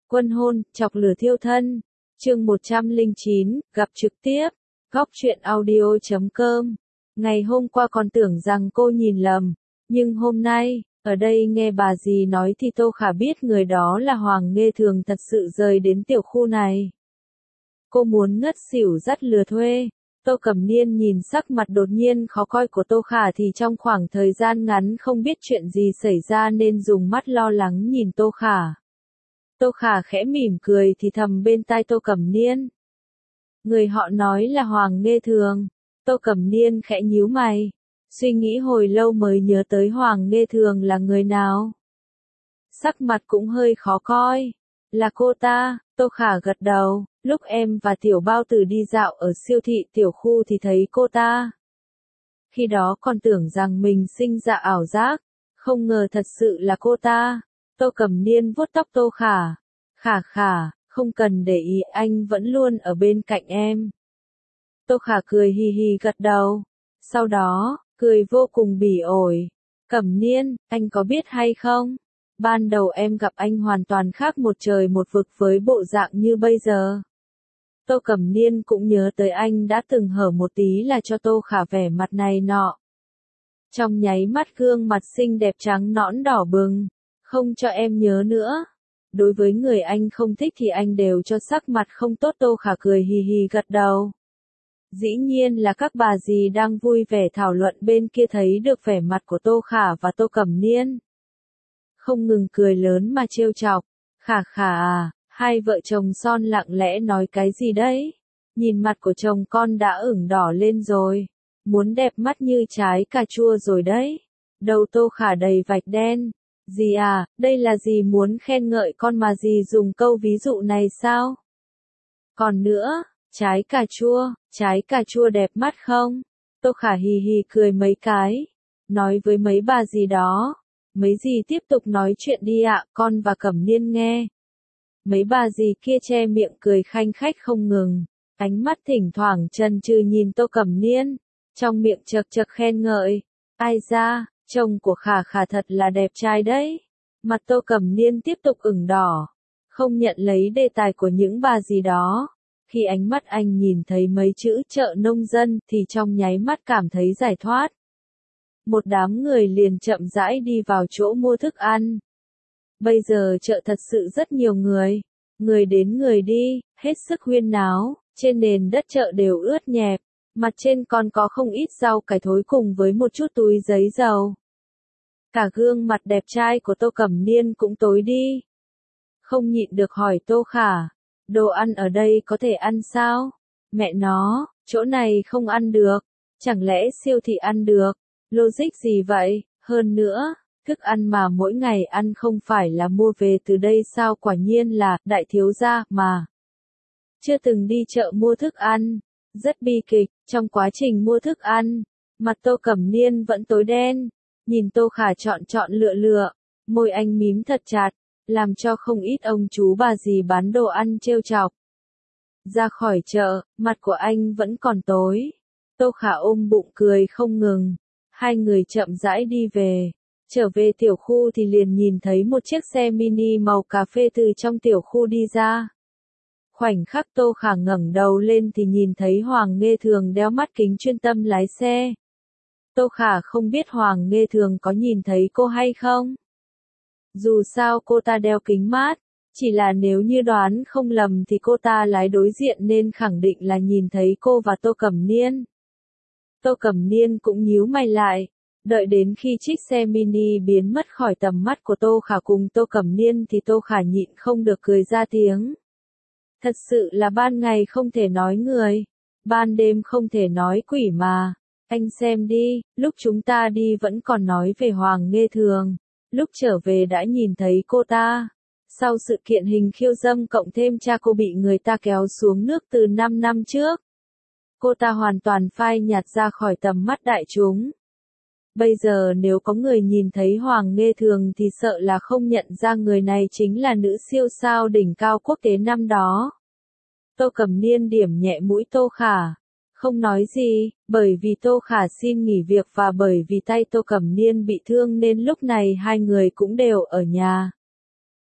Quân hôn, chọc lửa thiêu thân. Chương 109, gặp trực tiếp. Góc truyện audio.com. Ngày hôm qua còn tưởng rằng cô nhìn lầm, nhưng hôm nay, ở đây nghe bà dì nói thì Tô Khả biết người đó là Hoàng Nghê Thường thật sự rời đến tiểu khu này. Cô muốn ngất xỉu dắt lừa thuê. Tô Cẩm Niên nhìn sắc mặt đột nhiên khó coi của Tô Khả thì trong khoảng thời gian ngắn không biết chuyện gì xảy ra nên dùng mắt lo lắng nhìn Tô Khả. Tô Khả khẽ mỉm cười thì thầm bên tai Tô Cẩm Niên. Người họ nói là Hoàng Nghê Thường. Tô Cẩm Niên khẽ nhíu mày. Suy nghĩ hồi lâu mới nhớ tới Hoàng Nghê Thường là người nào. Sắc mặt cũng hơi khó coi. Là cô ta, Tô Khả gật đầu. Lúc em và Tiểu Bao Tử đi dạo ở siêu thị tiểu khu thì thấy cô ta. Khi đó còn tưởng rằng mình sinh ra ảo giác. Không ngờ thật sự là cô ta. Tô Cẩm Niên vuốt tóc Tô Khả. Khả, không cần để ý, anh vẫn luôn ở bên cạnh em. Tô Khả cười hì hì gật đầu. Sau đó, cười vô cùng bỉ ổi. Cẩm Niên, anh có biết hay không? Ban đầu em gặp anh hoàn toàn khác một trời một vực với bộ dạng như bây giờ. Tô Cẩm Niên cũng nhớ tới anh đã từng hở một tí là cho Tô Khả vẻ mặt này nọ. Trong nháy mắt gương mặt xinh đẹp trắng nõn đỏ bừng. Không cho em nhớ nữa. Đối với người anh không thích thì anh đều cho sắc mặt không tốt. Tô Khả cười hì hì gật đầu. Dĩ nhiên là các bà dì đang vui vẻ thảo luận bên kia thấy được vẻ mặt của Tô Khả và Tô Cẩm Niên. Không ngừng cười lớn mà trêu chọc. Khả à, hai vợ chồng son lặng lẽ nói cái gì đấy? Nhìn mặt của chồng con đã ửng đỏ lên rồi. Muốn đẹp mắt như trái cà chua rồi đấy. Đầu Tô Khả đầy vạch đen. Dì à, đây là dì muốn khen ngợi con mà dì dùng câu ví dụ này sao? Còn nữa, trái cà chua đẹp mắt không? Tô Khả hì hì cười mấy cái. Nói với mấy bà dì đó. Mấy dì tiếp tục nói chuyện đi ạ, con và Cẩm Niên nghe. Mấy bà dì kia che miệng cười khanh khách không ngừng. Ánh mắt thỉnh thoảng chần chừ nhìn Tô Cẩm Niên. Trong miệng chật chật khen ngợi. Ai da, chồng của Khả thật là đẹp trai đấy. Mặt Tô Cẩm Niên tiếp tục ửng đỏ. Không nhận lấy đề tài của những bà dì đó. Khi ánh mắt anh nhìn thấy mấy chữ chợ nông dân thì trong nháy mắt cảm thấy giải thoát. Một đám người liền chậm rãi đi vào chỗ mua thức ăn. Bây giờ chợ thật sự rất nhiều người. Người đến người đi, hết sức huyên náo, trên nền đất chợ đều ướt nhẹp. Mặt trên còn có không ít rau cải thối cùng với một chút túi giấy dầu. Cả gương mặt đẹp trai của Tô Cẩm Niên cũng tối đi. Không nhịn được hỏi Tô Khả. Đồ ăn ở đây có thể ăn sao? Mẹ nó, chỗ này không ăn được. Chẳng lẽ siêu thị ăn được? Logic gì vậy? Hơn nữa, thức ăn mà mỗi ngày ăn không phải là mua về từ đây sao? Quả nhiên là đại thiếu gia mà. Chưa từng đi chợ mua thức ăn. Rất bi kịch, trong quá trình mua thức ăn, mặt Tô Cẩm Niên vẫn tối đen. Nhìn Tô Khả chọn lựa, môi anh mím thật chặt, làm cho không ít ông chú bà dì bán đồ ăn trêu chọc. Ra khỏi chợ, mặt của anh vẫn còn tối. Tô Khả ôm bụng cười không ngừng. Hai người chậm rãi đi về. Trở về tiểu khu thì liền nhìn thấy một chiếc xe mini màu cà phê từ trong tiểu khu đi ra. Khoảnh khắc Tô Khả ngẩng đầu lên thì nhìn thấy Hoàng Nghê Thường đeo mắt kính chuyên tâm lái xe. Tô Khả không biết Hoàng Nghê Thường có nhìn thấy cô hay không. Dù sao cô ta đeo kính mát, chỉ là nếu như đoán không lầm thì cô ta lái đối diện nên khẳng định là nhìn thấy cô và Tô Cẩm Niên. Tô Cẩm Niên cũng nhíu mày lại, đợi đến khi chiếc xe mini biến mất khỏi tầm mắt của Tô Khả cùng Tô Cẩm Niên thì Tô Khả nhịn không được cười ra tiếng. Thật sự là ban ngày không thể nói người, ban đêm không thể nói quỷ mà. Anh xem đi, lúc chúng ta đi vẫn còn nói về Hoàng Nghê Thường, lúc trở về đã nhìn thấy cô ta. Sau sự kiện hình khiêu dâm cộng thêm cha cô bị người ta kéo xuống nước từ 5 năm trước, cô ta hoàn toàn phai nhạt ra khỏi tầm mắt đại chúng. Bây giờ nếu có người nhìn thấy Hoàng Nghê Thường thì sợ là không nhận ra người này chính là nữ siêu sao đỉnh cao quốc tế năm đó. Tô Cẩm Niên điểm nhẹ mũi Tô Khả. Không nói gì, bởi vì Tô Khả xin nghỉ việc và bởi vì tay Tô Cẩm Niên bị thương nên lúc này hai người cũng đều ở nhà.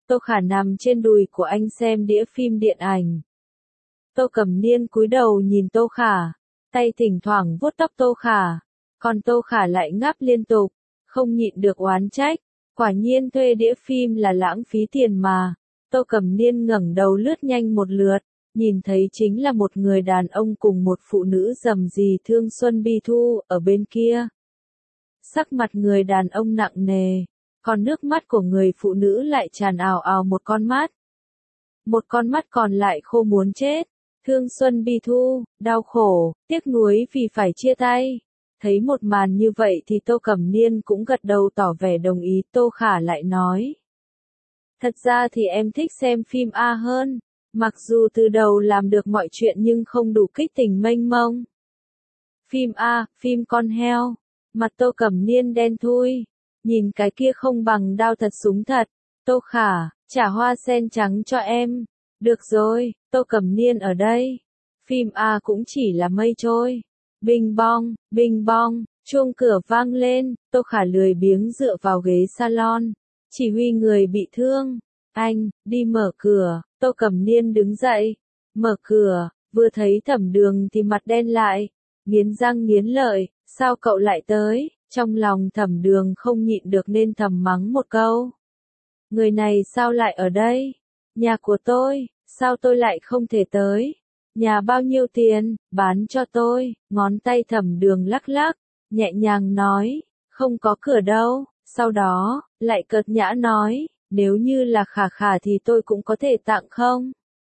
Tô Khả nằm trên đùi của anh xem đĩa phim điện ảnh. Tô Cẩm Niên cúi đầu nhìn Tô Khả, tay thỉnh thoảng vuốt tóc Tô Khả, còn Tô Khả lại ngáp liên tục, không nhịn được oán trách, quả nhiên thuê đĩa phim là lãng phí tiền mà. Tô Cẩm Niên ngẩng đầu lướt nhanh một lượt, nhìn thấy chính là một người đàn ông cùng một phụ nữ rầm rì thương Xuân Bi Thu ở bên kia. Sắc mặt người đàn ông nặng nề, còn nước mắt của người phụ nữ lại tràn ào ào một con mắt. Một con mắt còn lại khô muốn chết. Thương Xuân Bi Thu, đau khổ, tiếc nuối vì phải chia tay. Thấy một màn như vậy thì Tô Cẩm Niên cũng gật đầu tỏ vẻ đồng ý. Tô Khả lại nói: thật ra thì em thích xem phim A hơn, mặc dù từ đầu làm được mọi chuyện nhưng không đủ kích tình mênh mông. Phim A, phim con heo. Mặt Tô Cẩm Niên đen thui, nhìn cái kia không bằng đao thật súng thật. Tô Khả, trả hoa sen trắng cho em. Được rồi, Tô Cẩm Niên ở đây. Phim A cũng chỉ là mây trôi. Bing bong, chuông cửa vang lên, Tô Khả lười biếng dựa vào ghế salon, chỉ huy người bị thương. Anh, đi mở cửa. Tô Cẩm Niên đứng dậy, mở cửa, vừa thấy Thẩm Đường thì mặt đen lại, nghiến răng nghiến lợi, sao cậu lại tới? Trong lòng Thẩm Đường không nhịn được nên thầm mắng một câu. Người này sao lại ở đây? Nhà của tôi, sao tôi lại không thể tới? Nhà bao nhiêu tiền, bán cho tôi. Ngón tay Thẩm Đường lắc lắc, nhẹ nhàng nói, không có cửa đâu. Sau đó, lại cợt nhã nói, nếu như là Khả Khả thì tôi cũng có thể tặng không?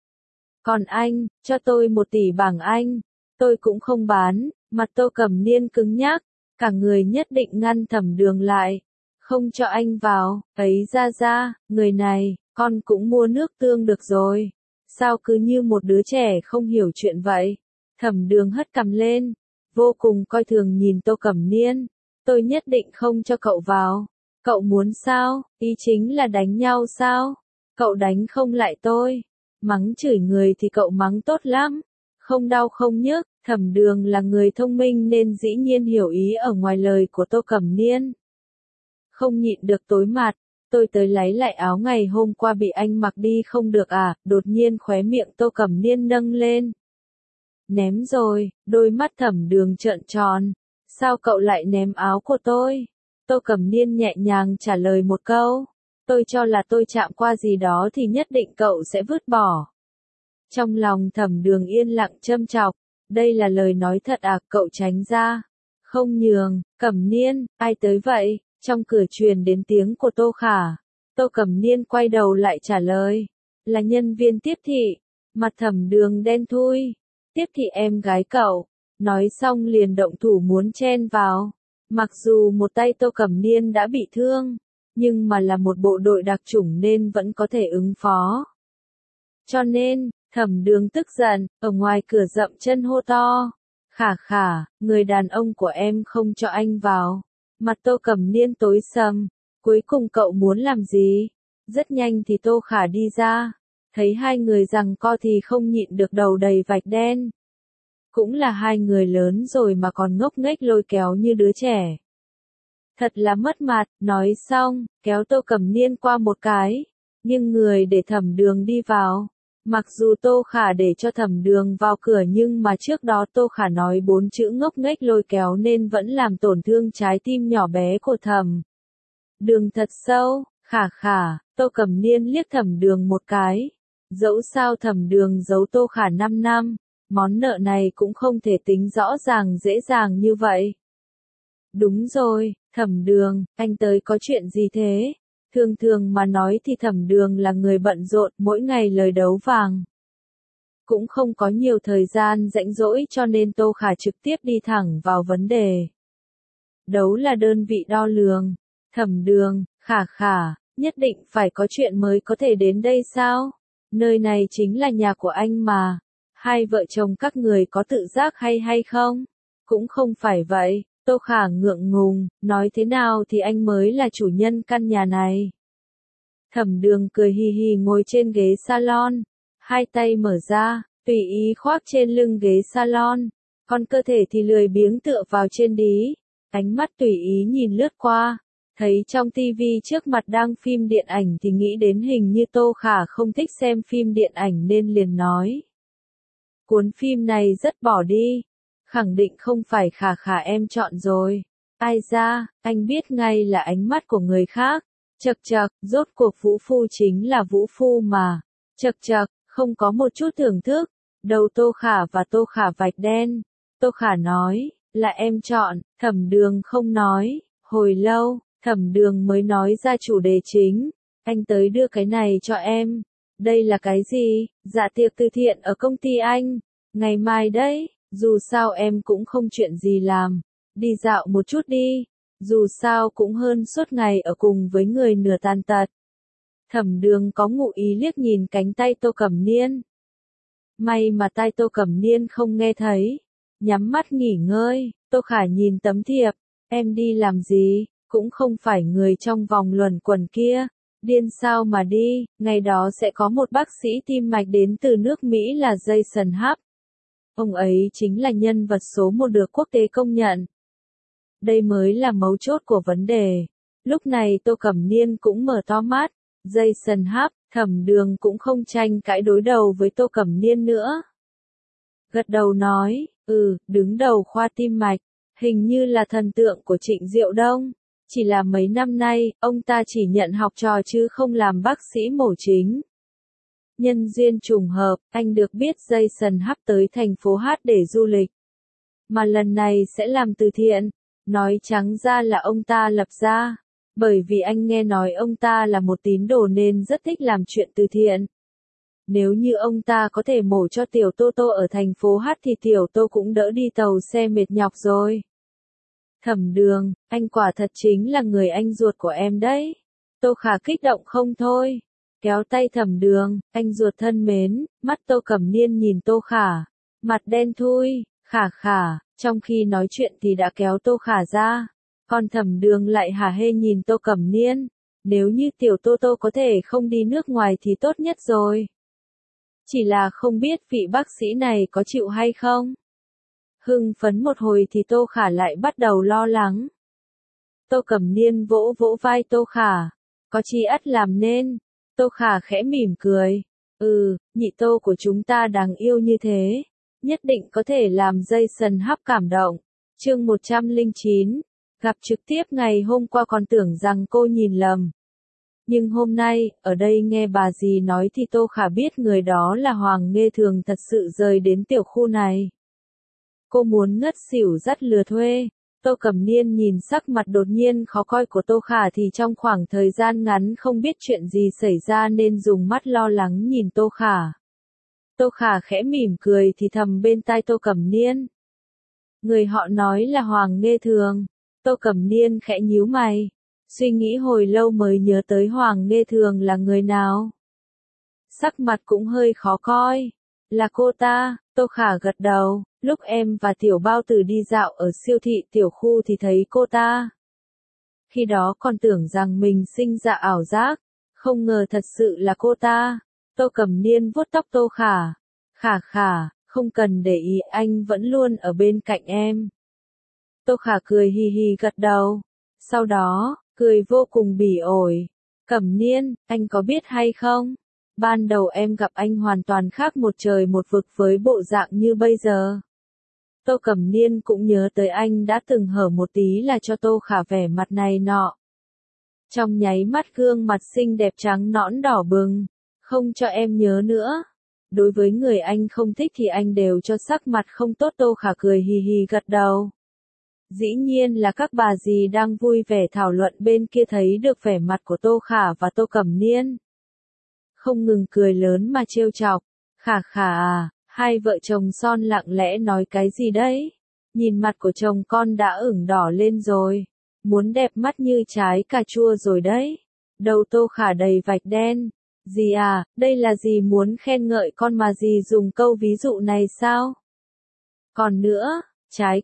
Còn anh, cho tôi 1 tỷ bảng Anh, tôi cũng không bán. Mặt Tô Cẩm Niên cứng nhắc, cả người nhất định ngăn Thẩm Đường lại, không cho anh vào. Ấy ra, người này, con cũng mua nước tương được rồi. Sao cứ như một đứa trẻ không hiểu chuyện vậy? Thẩm Đường hất cằm lên, vô cùng coi thường nhìn Tô Cẩm Niên. Tôi nhất định không cho cậu vào. Cậu muốn sao? Ý chính là đánh nhau sao? Cậu đánh không lại tôi. Mắng chửi người thì cậu mắng tốt lắm. Không đau không nhức. Thẩm Đường là người thông minh nên dĩ nhiên hiểu ý ở ngoài lời của Tô Cẩm Niên. Không nhịn được tối mặt. Tôi tới lấy lại áo ngày hôm qua bị anh mặc đi không được à? Đột nhiên khóe miệng Tô Cẩm Niên nâng lên. Ném rồi. Đôi mắt Thẩm Đường trợn tròn. Sao cậu lại ném áo của tôi? Tô Cẩm Niên nhẹ nhàng trả lời một câu. Tôi cho là tôi chạm qua gì đó thì nhất định cậu sẽ vứt bỏ. Trong lòng Thẩm Đường yên lặng châm chọc. Đây là lời nói thật à? Cậu tránh ra. Không nhường. Cẩm Niên, ai tới vậy? Trong cửa truyền đến tiếng của Tô Khả. Tô Cẩm Niên quay đầu lại trả lời. Là nhân viên tiếp thị. Mặt Thẩm Đường đen thui. Tiếp thị em gái cậu. Nói xong liền động thủ muốn chen vào. Mặc dù một tay Tô Cẩm Niên đã bị thương, nhưng mà là một bộ đội đặc chủng nên vẫn có thể ứng phó. Cho nên, Thẩm Đường tức giận, ở ngoài cửa dậm chân hô to. Khả Khả, người đàn ông của em không cho anh vào. Mặt Tô Cẩm Niên tối sầm, cuối cùng cậu muốn làm gì? Rất nhanh thì Tô Khả đi ra, thấy hai người giằng co thì không nhịn được đầu đầy vạch đen. Cũng là hai người lớn rồi mà còn ngốc nghếch lôi kéo như đứa trẻ. Thật là mất mặt. Nói xong, kéo Tô Cẩm Niên qua một cái, nhưng người để Thẩm Đường đi vào. Mặc dù Tô Khả để cho Thẩm Đường vào cửa nhưng mà trước đó Tô Khả nói 4 chữ ngốc nghếch lôi kéo nên vẫn làm tổn thương trái tim nhỏ bé của Thẩm Đường thật sâu. Khả Khả, Tô Cẩm Niên liếc Thẩm Đường một cái. Dẫu sao Thẩm Đường giấu Tô Khả 5 năm, món nợ này cũng không thể tính rõ ràng dễ dàng như vậy. Đúng rồi, Thẩm Đường, anh tới có chuyện gì thế? Thường mà nói thì Thẩm Đường là người bận rộn, mỗi ngày lời đấu vàng. Cũng không có nhiều thời gian rảnh rỗi cho nên Tô Khả trực tiếp đi thẳng vào vấn đề. Đấu là đơn vị đo lường. Thẩm Đường, Khả, nhất định phải có chuyện mới có thể đến đây sao? Nơi này chính là nhà của anh mà. Hai vợ chồng các người có tự giác hay không? Cũng không phải vậy. Tô Khả ngượng ngùng, nói thế nào thì anh mới là chủ nhân căn nhà này. Thẩm Đường cười hì hì ngồi trên ghế salon, hai tay mở ra, tùy ý khoác trên lưng ghế salon, còn cơ thể thì lười biếng tựa vào trên đí, ánh mắt tùy ý nhìn lướt qua, Thấy trong tivi trước mặt đang phim điện ảnh thì nghĩ đến hình như Tô Khả không thích xem phim điện ảnh nên liền nói. Cuốn phim này rất bỏ đi. Khẳng định không phải Khả Khả em chọn rồi. Ai ra, anh biết ngay là ánh mắt của người khác. Chậc chậc, rốt cuộc Vũ Phu chính là Vũ Phu mà. Chậc chậc, không có một chút thưởng thức. Đầu Tô Khả và Tô Khả vạch đen. Tô Khả nói, là em chọn, Thẩm Đường không nói. Hồi lâu, Thẩm Đường mới nói ra chủ đề chính. Anh tới đưa cái này cho em. Đây là cái gì? Dạ tiệc từ thiện ở công ty anh. Ngày mai đấy, dù sao em cũng không chuyện gì làm. Đi dạo một chút đi. Dù sao cũng hơn suốt ngày ở cùng với người nửa tàn tật. Thẩm Đường có ngụ ý liếc nhìn cánh tay Tô Cẩm Niên. May mà tai Tô Cẩm Niên không nghe thấy. Nhắm mắt nghỉ ngơi, Tô Khả nhìn tấm thiệp. Em đi làm gì? Cũng không phải người trong vòng luẩn quẩn kia. Điên sao mà đi, ngày đó sẽ có một bác sĩ tim mạch đến từ nước Mỹ là Jason Hub. Ông ấy chính là nhân vật số một được quốc tế công nhận. Đây mới là mấu chốt của vấn đề. Lúc này Tô Cẩm Niên cũng mở to mắt. Jason Hub, Thẩm Đường cũng không tranh cãi đối đầu với Tô Cẩm Niên nữa. Gật đầu nói, đứng đầu khoa tim mạch, hình như là thần tượng của Trịnh Diệu Đông. Chỉ là mấy năm nay, ông ta chỉ nhận học trò chứ không làm bác sĩ mổ chính. Nhân duyên trùng hợp, anh được biết Jason Hub tới thành phố Hát để du lịch. Mà lần này sẽ làm từ thiện. Nói trắng ra là ông ta lập ra. Bởi vì anh nghe nói ông ta là một tín đồ nên rất thích làm chuyện từ thiện. Nếu như ông ta có thể mổ cho Tiểu Tô Tô ở thành phố Hát thì Tiểu Tô cũng đỡ đi tàu xe mệt nhọc rồi. Thẩm Đường, anh quả thật chính là người anh ruột của em đấy. Tô Khả kích động không thôi. Kéo tay Thẩm Đường, anh ruột thân mến, mắt Tô Cẩm Niên nhìn Tô Khả. Mặt đen thui, Khả Khả, trong khi nói chuyện thì đã kéo Tô Khả ra. Còn Thẩm Đường lại hả hê nhìn Tô Cẩm Niên. Nếu như Tiểu Tô Tô có thể không đi nước ngoài thì tốt nhất rồi. Chỉ là không biết vị bác sĩ này có chịu hay không. Hưng phấn một hồi thì Tô Khả lại bắt đầu lo lắng. Tô Cẩm Niên vỗ vỗ vai Tô Khả. Có chi ắt làm nên. Tô Khả khẽ mỉm cười. Nhị Tô của chúng ta đáng yêu như thế. Nhất định có thể làm Jason Hub cảm động. Chương 109. Gặp trực tiếp ngày hôm qua còn tưởng rằng cô nhìn lầm. Nhưng hôm nay, ở đây nghe bà dì nói thì Tô Khả biết người đó là Hoàng Nghê Thường thật sự rời đến tiểu khu này. Cô muốn ngất xỉu dắt lừa thuê. Tô Cẩm Niên nhìn sắc mặt đột nhiên khó coi của Tô Khả thì trong khoảng thời gian ngắn không biết chuyện gì xảy ra nên dùng mắt lo lắng nhìn Tô Khả. Tô Khả khẽ mỉm cười thì thầm bên tai Tô Cẩm Niên. Người họ nói là Hoàng Nghê Thường. Tô Cẩm Niên khẽ nhíu mày. Suy nghĩ hồi lâu mới nhớ tới Hoàng Nghê Thường là người nào. Sắc mặt cũng hơi khó coi. Là cô ta, Tô Khả gật đầu. Lúc em và Tiểu Bao Tử đi dạo ở siêu thị tiểu khu thì thấy cô ta. Khi đó còn tưởng rằng mình sinh ra ảo giác. Không ngờ thật sự là cô ta. Tô Cẩm Niên vuốt tóc Tô Khả. Khả Khả, không cần để ý, anh vẫn luôn ở bên cạnh em. Tô Khả cười hì hì gật đầu. Sau đó, cười vô cùng bỉ ổi. Cẩm Niên, anh có biết hay không? Ban đầu em gặp anh hoàn toàn khác một trời một vực với bộ dạng như bây giờ. Tô Cẩm Niên cũng nhớ tới anh đã từng hở một tí là cho Tô Khả vẻ mặt này nọ. Trong nháy mắt gương mặt xinh đẹp trắng nõn đỏ bừng. Không cho em nhớ nữa. Đối với người anh không thích thì anh đều cho sắc mặt không tốt. Tô Khả cười hì hì gật đầu. Dĩ nhiên là các bà dì đang vui vẻ thảo luận bên kia thấy được vẻ mặt của Tô Khả và Tô Cẩm Niên. Không ngừng cười lớn mà trêu chọc. Khả Khả à, hai vợ chồng son lặng lẽ nói cái gì đấy? Nhìn mặt của chồng con đã ửng đỏ lên rồi. Muốn đẹp mắt như trái cà chua rồi đấy. Đầu Tô Khả đầy vạch đen. Dì à, đây là dì muốn khen ngợi con mà dì dùng câu ví dụ này sao? Còn nữa, trái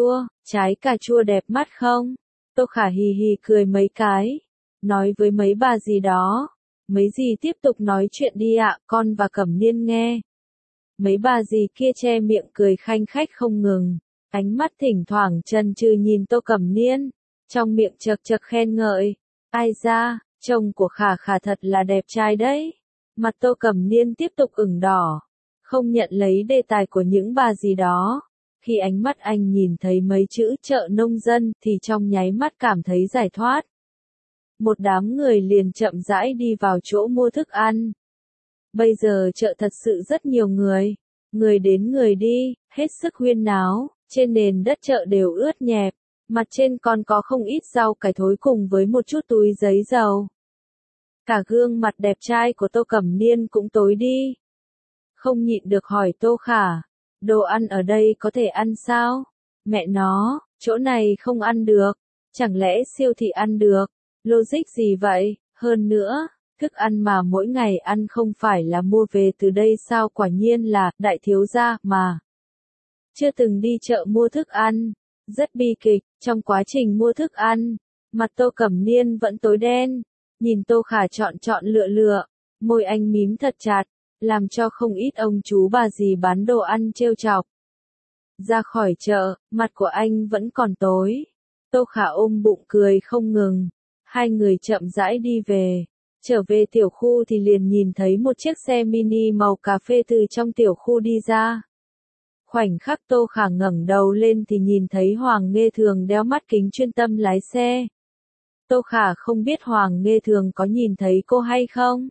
cà chua đẹp mắt không? Tô Khả hì hì cười mấy cái. Nói với mấy bà dì đó. Mấy dì tiếp tục nói chuyện đi ạ, con và Cẩm Niên nghe. Mấy bà dì kia che miệng cười khanh khách không ngừng. Ánh mắt thỉnh thoảng chần chừ nhìn Tô Cẩm Niên. trong miệng chật chật khen ngợi. Ai ra, chồng của Khả Khả thật là đẹp trai đấy. Mặt Tô Cẩm Niên tiếp tục ửng đỏ, không nhận lấy đề tài của những bà gì đó. Khi ánh mắt anh nhìn thấy mấy chữ chợ nông dân thì trong nháy mắt cảm thấy giải thoát. Một đám người liền chậm rãi đi vào chỗ mua thức ăn. Bây giờ chợ thật sự rất nhiều người đến người đi, hết sức huyên náo, trên nền đất chợ đều ướt nhẹp, mặt trên còn có không ít rau cải thối cùng với một chút túi giấy dầu. Cả gương mặt đẹp trai của Tô Cẩm Niên cũng tối đi. Không nhịn được hỏi Tô Khả, đồ ăn ở đây có thể ăn sao? Mẹ nó, chỗ này không ăn được, chẳng lẽ siêu thị ăn được? Logic gì vậy? Hơn nữa, thức ăn mà mỗi ngày ăn không phải là mua về từ đây sao? Quả nhiên là đại thiếu gia mà. Chưa từng đi chợ mua thức ăn, rất bi kịch. Trong quá trình mua thức ăn, mặt Tô Cẩm Niên vẫn tối đen, nhìn Tô Khả chọn lựa, môi anh mím thật chặt, làm cho không ít ông chú bà dì bán đồ ăn trêu chọc. Ra khỏi chợ, mặt của anh vẫn còn tối. Tô Khả ôm bụng cười không ngừng. Hai người chậm rãi đi về. Trở về tiểu khu thì liền nhìn thấy một chiếc xe mini màu cà phê từ trong tiểu khu đi ra. Khoảnh khắc Tô Khả ngẩng đầu lên thì nhìn thấy Hoàng Nghê Thường đeo mắt kính chuyên tâm lái xe. Tô Khả không biết Hoàng Nghê Thường có nhìn thấy cô hay không.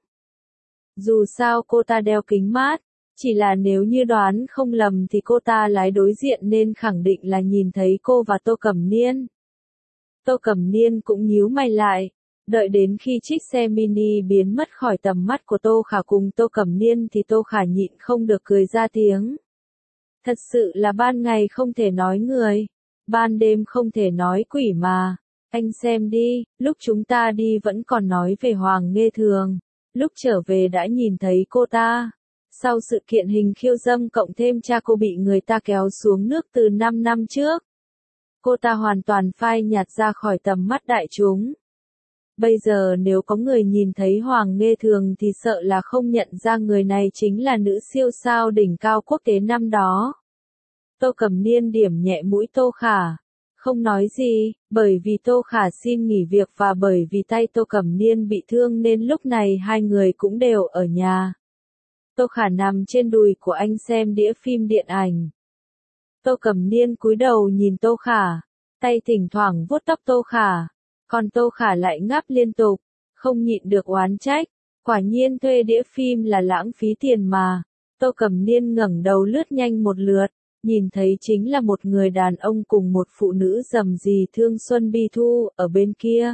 Dù sao cô ta đeo kính mát, chỉ là nếu như đoán không lầm thì cô ta lái đối diện nên khẳng định là nhìn thấy cô và Tô Cẩm Niên. Tô Cẩm Niên cũng nhíu mày lại, đợi đến khi chiếc xe mini biến mất khỏi tầm mắt của Tô Khả cùng Tô Cẩm Niên thì Tô Khả nhịn không được cười ra tiếng. Thật sự là ban ngày không thể nói người, ban đêm không thể nói quỷ mà. Anh xem đi, lúc chúng ta đi vẫn còn nói về Hoàng Nghê Thường, lúc trở về đã nhìn thấy cô ta. Sau sự kiện hình khiêu dâm cộng thêm cha cô bị người ta kéo xuống nước từ 5 năm trước, cô ta hoàn toàn phai nhạt ra khỏi tầm mắt đại chúng. Bây giờ nếu có người nhìn thấy Hoàng Nghê Thường thì sợ là không nhận ra người này chính là nữ siêu sao đỉnh cao quốc tế năm đó. Tô Cẩm Niên điểm nhẹ mũi Tô Khả, không nói gì, bởi vì Tô Khả xin nghỉ việc và bởi vì tay Tô Cẩm Niên bị thương nên lúc này hai người cũng đều ở nhà. Tô Khả nằm trên đùi của anh xem đĩa phim điện ảnh. Tô Cẩm Niên cúi đầu nhìn Tô Khả, tay thỉnh thoảng vuốt tóc Tô Khả, còn Tô Khả lại ngáp liên tục, không nhịn được oán trách, quả nhiên thuê đĩa phim là lãng phí tiền mà. Tô Cẩm Niên ngẩng đầu lướt nhanh một lượt, nhìn thấy chính là một người đàn ông cùng một phụ nữ rầm rì thương Xuân Bi Thu ở bên kia.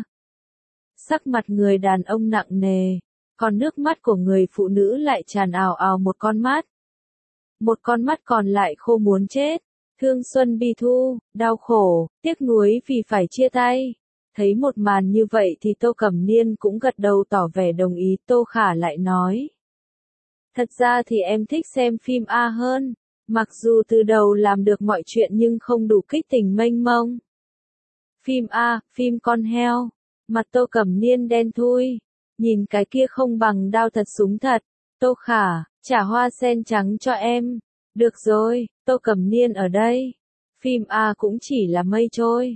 Sắc mặt người đàn ông nặng nề, còn nước mắt của người phụ nữ lại tràn ào ào một con mắt. Một con mắt còn lại khô muốn chết. Thương Xuân Bi Thu, đau khổ, tiếc nuối vì phải chia tay. Thấy một màn như vậy thì Tô Cẩm Niên cũng gật đầu tỏ vẻ đồng ý. Tô Khả lại nói, thật ra thì em thích xem phim A hơn, mặc dù từ đầu làm được mọi chuyện nhưng không đủ kích tình mênh mông. Phim A, phim con heo. Mặt Tô Cẩm Niên đen thui, nhìn cái kia không bằng đao thật súng thật. Tô Khả, trả hoa sen trắng cho em. Được rồi, Tô Cẩm Niên ở đây. Phim A cũng chỉ là mây trôi.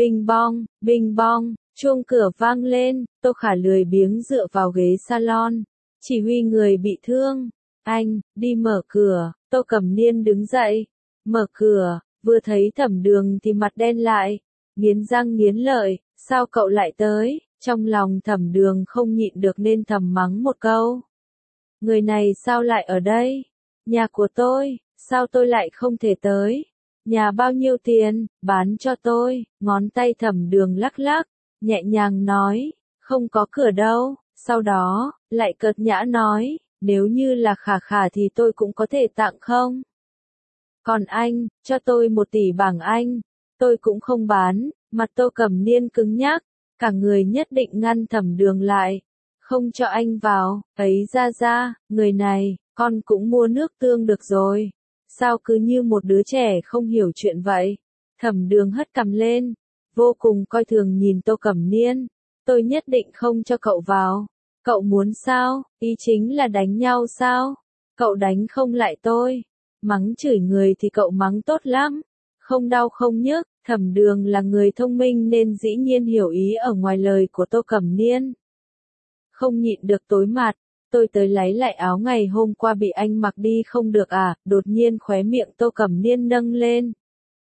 Bing bong, chuông cửa vang lên, Tô Khả lười biếng dựa vào ghế salon, chỉ huy người bị thương. Anh, đi mở cửa. Tô Cẩm Niên đứng dậy, mở cửa, vừa thấy Thẩm Đường thì mặt đen lại, nghiến răng nghiến lợi, sao cậu lại tới? Trong lòng Thẩm Đường không nhịn được nên thầm mắng một câu. Người này sao lại ở đây? Nhà của tôi, sao tôi lại không thể tới? Nhà bao nhiêu tiền, bán cho tôi. Ngón tay Thẩm Đường lắc lắc, nhẹ nhàng nói, không có cửa đâu. Sau đó, lại cợt nhã nói, nếu như là Khả Khả thì tôi cũng có thể tặng không? Còn anh, cho tôi 1 tỷ bảng Anh, tôi cũng không bán. Mặt Tô Cẩm Niên cứng nhắc, cả người nhất định ngăn Thẩm Đường lại, không cho anh vào. Ấy ra, người này, con cũng mua nước tương được rồi, sao cứ như một đứa trẻ không hiểu chuyện vậy? Thẩm Đường hất cằm lên, vô cùng coi thường nhìn Tô Cẩm Niên, tôi nhất định không cho cậu vào. Cậu muốn sao? Ý chính là đánh nhau sao? Cậu đánh không lại tôi. Mắng chửi người thì cậu mắng tốt lắm, không đau không nhức. Thẩm Đường là người thông minh nên dĩ nhiên hiểu ý ở ngoài lời của Tô Cẩm Niên. Không nhịn được tối mặt, tôi tới lấy lại áo ngày hôm qua bị anh mặc đi không được à, đột nhiên khóe miệng Tô Cẩm Niên nâng lên.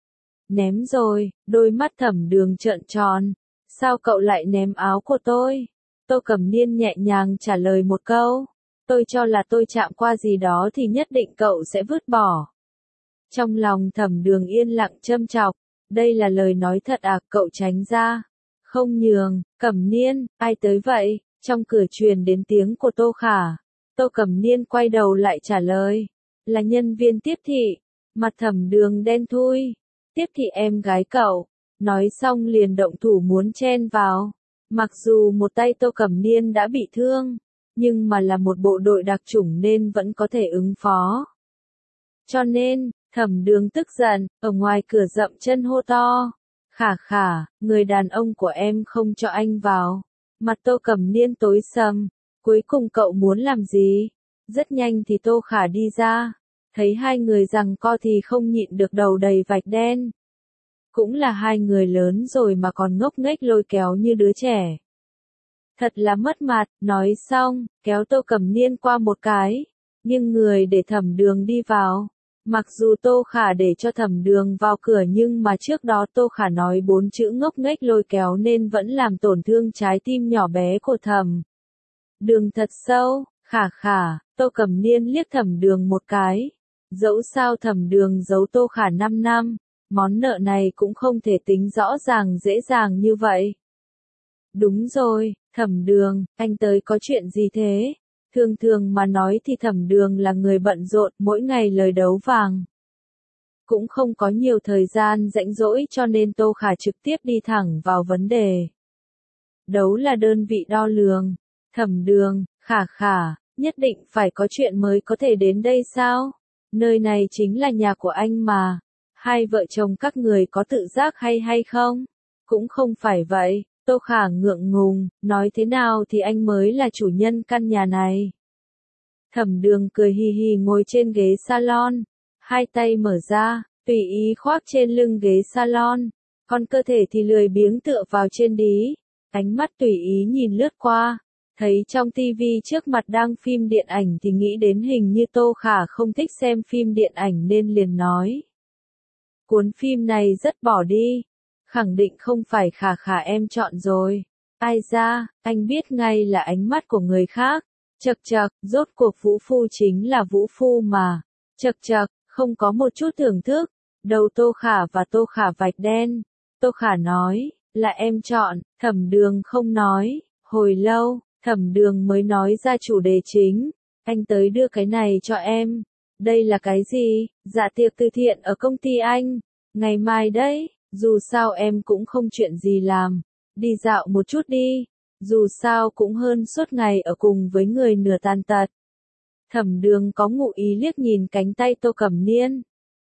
Ném rồi, đôi mắt Thẩm Đường trợn tròn, sao cậu lại ném áo của tôi? Tô Cẩm Niên nhẹ nhàng trả lời một câu, tôi cho là tôi chạm qua gì đó thì nhất định cậu sẽ vứt bỏ. Trong lòng Thẩm Đường yên lặng châm chọc, đây là lời nói thật à, cậu tránh ra. Không nhường, Cẩm Niên, ai tới vậy? Trong cửa truyền đến tiếng của Tô Khả. Tô Cẩm Niên quay đầu lại trả lời, là nhân viên tiếp thị. Mặt Thẩm Đường đen thui, tiếp thị em gái cậu. Nói xong liền động thủ muốn chen vào. Mặc dù một tay Tô Cẩm Niên đã bị thương, nhưng mà là một bộ đội đặc chủng nên vẫn có thể ứng phó. Cho nên, Thẩm Đường tức giận, ở ngoài cửa dậm chân hô to. Khả Khả, người đàn ông của em không cho anh vào. Mặt Tô Cẩm Niên tối sầm, cuối cùng cậu muốn làm gì? Rất nhanh thì Tô Khả đi ra, thấy hai người giằng co thì không nhịn được đầu đầy vạch đen. Cũng là hai người lớn rồi mà còn ngốc nghếch lôi kéo như đứa trẻ. Thật là mất mặt, nói xong, kéo Tô Cẩm Niên qua một cái, nhưng người để Thẩm Đường đi vào. Mặc dù Tô Khả để cho Thẩm Đường vào cửa nhưng mà trước đó Tô Khả nói 4 chữ ngốc nghếch lôi kéo nên vẫn làm tổn thương trái tim nhỏ bé của Thẩm Đường thật sâu. Khả Khả, Tô Cẩm Niên liếc Thẩm Đường một cái. Dẫu sao Thẩm Đường giấu Tô Khả 5 năm, món nợ này cũng không thể tính rõ ràng dễ dàng như vậy. Đúng rồi, Thẩm Đường, anh tới có chuyện gì thế? Thường thường mà nói thì Thẩm Đường là người bận rộn, mỗi ngày lời đấu vàng. Cũng không có nhiều thời gian rảnh rỗi cho nên Tô Khả trực tiếp đi thẳng vào vấn đề. Đấu là đơn vị đo lường. Thẩm Đường, Khả Khả, nhất định phải có chuyện mới có thể đến đây sao? Nơi này chính là nhà của anh mà. Hai vợ chồng các người có tự giác hay không? Cũng không phải vậy. Tô Khả ngượng ngùng, nói thế nào thì anh mới là chủ nhân căn nhà này. Thẩm Đường cười hì hì ngồi trên ghế salon, hai tay mở ra, tùy ý khoác trên lưng ghế salon, còn cơ thể thì lười biếng tựa vào trên đí, ánh mắt tùy ý nhìn lướt qua, thấy trong tivi trước mặt đang phim điện ảnh thì nghĩ đến hình như Tô Khả không thích xem phim điện ảnh nên liền nói. Cuốn phim này rất bỏ đi. Khẳng định không phải Khả Khả em chọn rồi. Ai ra, anh biết ngay là ánh mắt của người khác. Chậc chậc, rốt cuộc Vũ Phu chính là Vũ Phu mà. Chậc chậc, không có một chút thưởng thức. Đầu Tô Khả và Tô Khả vạch đen. Tô Khả nói, là em chọn, Thẩm Đường không nói. Hồi lâu, Thẩm Đường mới nói ra chủ đề chính. Anh tới đưa cái này cho em. Đây là cái gì? Dạ tiệc từ thiện ở công ty anh. Ngày mai đấy. Dù sao em cũng không chuyện gì làm, đi dạo một chút đi, dù sao cũng hơn suốt ngày ở cùng với người nửa tàn tật. Thẩm Đường có ngụ ý liếc nhìn cánh tay Tô Cẩm Niên.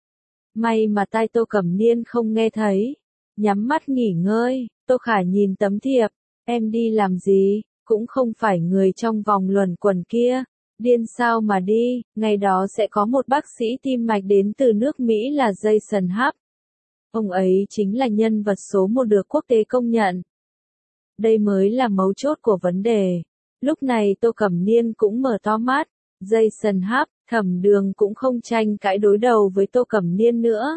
May mà tai Tô Cẩm Niên không nghe thấy, nhắm mắt nghỉ ngơi. Tô Khả nhìn tấm thiệp, em đi làm gì, cũng không phải người trong vòng luẩn quẩn kia, điên sao mà đi, ngày đó sẽ có một bác sĩ tim mạch đến từ nước Mỹ là Jason Hub. Ông ấy chính là nhân vật số 1 được quốc tế công nhận. Đây mới là mấu chốt của vấn đề. Lúc này Tô Cẩm Niên cũng mở to mắt. Jason Hub, Thẩm Đường cũng không tranh cãi đối đầu với Tô Cẩm Niên nữa.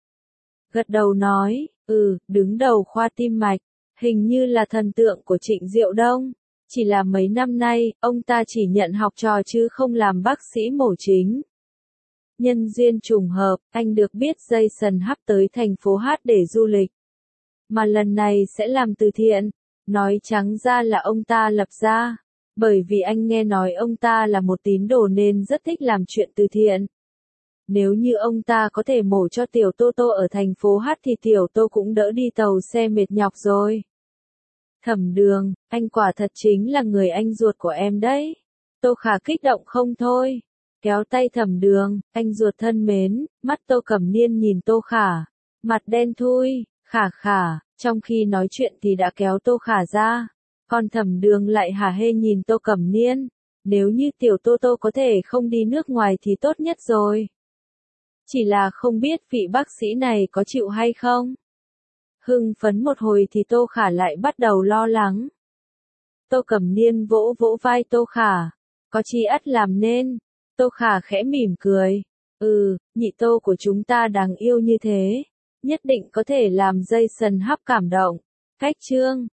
Gật đầu nói, đứng đầu khoa tim mạch, hình như là thần tượng của Trịnh Diệu Đông. Chỉ là mấy năm nay, ông ta chỉ nhận học trò chứ không làm bác sĩ mổ chính. Nhân duyên trùng hợp, anh được biết Jason Hub tới thành phố Hát để du lịch. Mà lần này sẽ làm từ thiện. Nói trắng ra là ông ta lập ra. Bởi vì anh nghe nói ông ta là một tín đồ nên rất thích làm chuyện từ thiện. Nếu như ông ta có thể mổ cho Tiểu Tô Tô ở thành phố Hát thì Tiểu Tô cũng đỡ đi tàu xe mệt nhọc rồi. Thẩm Đường, anh quả thật chính là người anh ruột của em đấy. Tô Khả kích động không thôi. Kéo tay Thẩm Đường, anh ruột thân mến, mắt Tô Cẩm Niên nhìn Tô Khả. Mặt đen thui, Khả Khả, trong khi nói chuyện thì đã kéo Tô Khả ra. Còn Thẩm Đường lại hả hê nhìn Tô Cẩm Niên. Nếu như Tiểu Tô Tô có thể không đi nước ngoài thì tốt nhất rồi. Chỉ là không biết vị bác sĩ này có chịu hay không. Hưng phấn một hồi thì Tô Khả lại bắt đầu lo lắng. Tô Cẩm Niên vỗ vỗ vai Tô Khả. Có chi ắt làm nên. Tô Khả khẽ mỉm cười. Nhị Tô của chúng ta đáng yêu như thế. Nhất định có thể làm Jason Hub cảm động. Cách chương